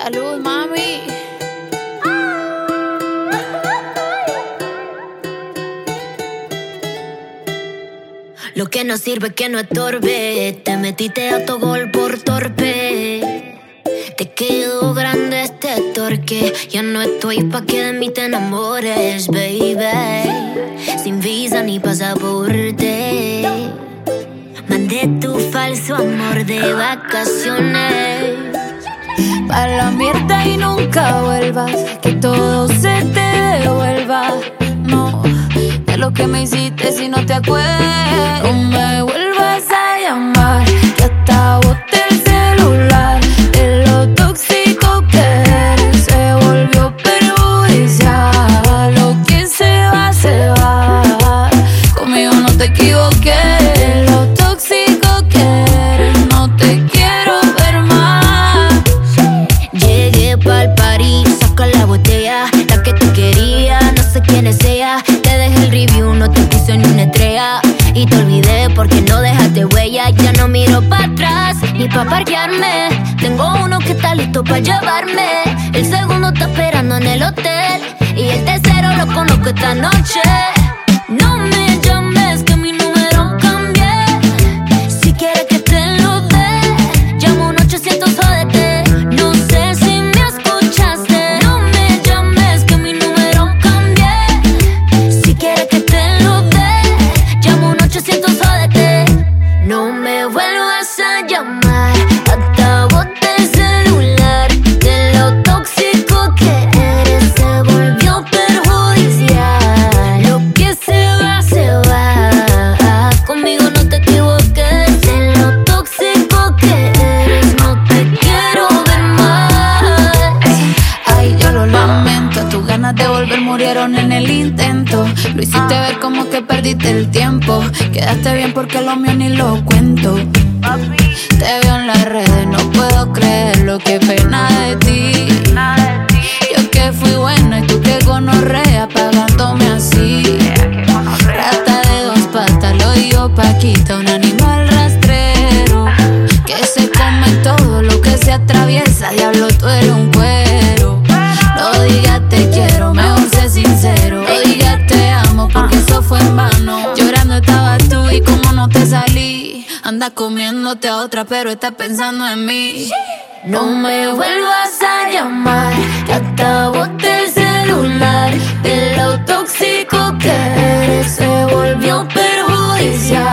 Salud, mami. Lo que no sirve que no estorbe. Te metiste a tu gol por torpe. Te quedó grande este torque. Ya no estoy pa' que de mí te enamores, baby. Sin visa ni pasaporte. Mandé tu falso amor de vacaciones. Pa' la mierda y nunca vuelvas. Que todo se te devuelva. No, de lo que me hiciste si no te acuerdas. No me vuelvas a llamar, que hasta boté el celular. De lo tóxico que eres se volvió perjudicial. Lo que se va, conmigo no te equivoqué. De lo tóxico que eres no te quiero ver más. Llegué pa'l party, saca la botella. La que te quería, no sé quién es ella. Te dejé el review, no te puse ni una estrella. Y te olvidé porque no dejaste huella. Ya no miro para atrás, ni pa' parquearme. Tengo uno que está listo pa' llevarme. El segundo está esperando en el hotel. Y el tercero lo conozco esta noche. No me llames que mi número cambié. Si quieres que te lo dé, llamo un 800 jódete. No sé si me escuchaste. No me llames que mi número cambié. Si quieres que te lo dé, llamo un 800 jódete. No me vuelvas a llamar, hasta boté el celular. De lo tóxico que eres se volvió perjudicial. Lo que se va, conmigo no te equivoques. De lo tóxico que eres no te quiero ver más. Ay, yo lo lamento, tus ganas de volver murieron en el intento. Lo hiciste ver como que perdiste el tiempo. Quedaste bien porque lo mío ni lo cuento. Te veo en las redes, no puedo creerlo, qué pena de ti. Yo que fui buena y tú que gonorrea pagándome así. Rata de dos patas, lo digo Paquita, un animal rastrero que se come todo lo que se atraviesa. Diablo, tú eres un cuero. No digas te quiero, mejor sé sincero. No digas te amo porque eso fue en vano. Llorando estabas tú y como no te salí. Andas comiéndote a otra pero estás pensando en mí. No me vuelvas a llamar, que hasta boté el celular. De lo tóxico que eres se volvió perjudicial.